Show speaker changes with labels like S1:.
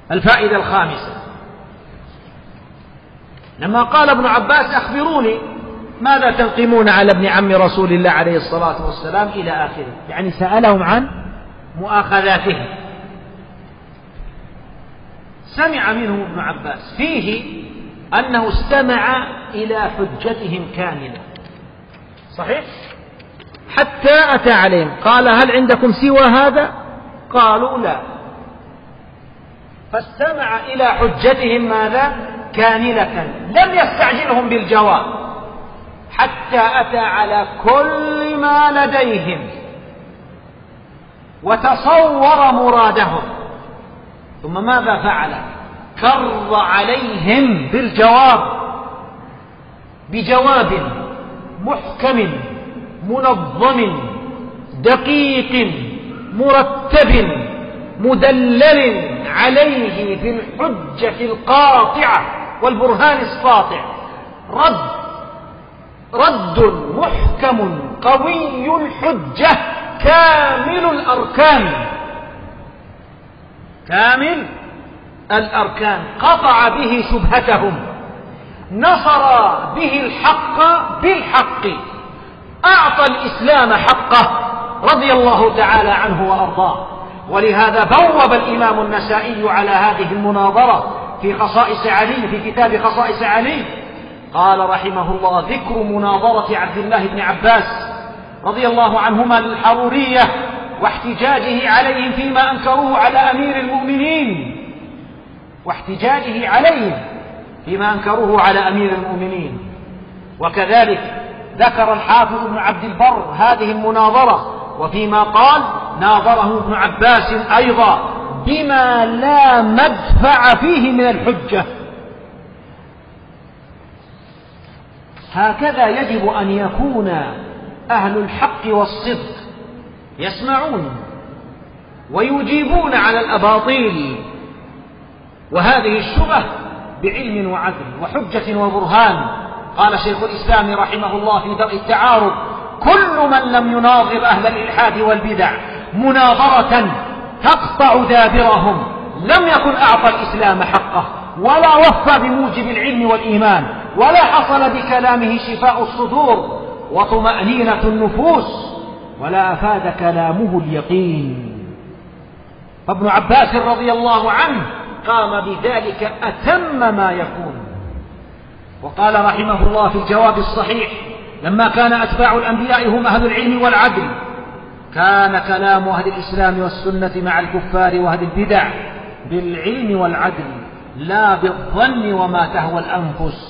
S1: الفائدة الخامسة، لما قال ابن عباس أخبروني ماذا تنقمون على ابن عم رسول الله عليه الصلاة والسلام إلى آخره، يعني سألهم عن مؤاخذاتهم. سمع منه ابن عباس فيه أنه استمع إلى حجتهم كاملة، صحيح؟ حتى أتى عليهم قال هل عندكم سوى هذا؟ قالوا لا، فاستمع إلى حجتهم ماذا؟ كاملة، لم يستعجلهم بالجواب حتى أتى على كل ما لديهم وتصور مرادهم، ثم ماذا فعل؟ كر عليهم بجواب محكم منظم دقيق مرتب مدلل عليه بالحجة القاطعة والبرهان الساطع، رد محكم قوي الحجة كامل الأركان، قطع به شبهتهم، نصر به الحق بالحق، أعطى الإسلام حقه رضي الله تعالى عنه وأرضاه. ولهذا بوب الإمام النسائي على هذه المناظرة في خصائص علي، في كتاب خصائص علي، قال رحمه الله: ذكر مناظرة عبد الله بن عباس رضي الله عنهما للحرورية واحتجاجه عليهم فيما أنكروه على أمير المؤمنين، وكذلك ذكر الحافظ ابن عبد البر هذه المناظرة، وفيما قال ناظره ابن عباس أيضا بما لا مدفع فيه من الحجة. هكذا يجب أن يكون أهل الحق والصدق، يسمعون ويجيبون على الأباطيل وهذه الشبه بعلم وعدل وحجة وبرهان. قال شيخ الإسلام رحمه الله في درء التعارض: كل من لم يناظر أهل الإلحاد والبدع مناظرة تقطع دابرهم لم يكن أعطى الإسلام حقه، ولا وفى بموجب العلم والإيمان، ولا حصل بكلامه شفاء الصدور وطمأنينة النفوس، ولا أفاد كلامه اليقين. فابن عباس رضي الله عنه قام بذلك أتم ما يكون. وقال رحمه الله في الجواب الصحيح: لما كان أتباع الأنبياء هم أهل العلم والعدل، كان كلام أهل الإسلام والسنة مع الكفار وأهل البدع بالعلم والعدل لا بالظن وما تهوى الأنفس.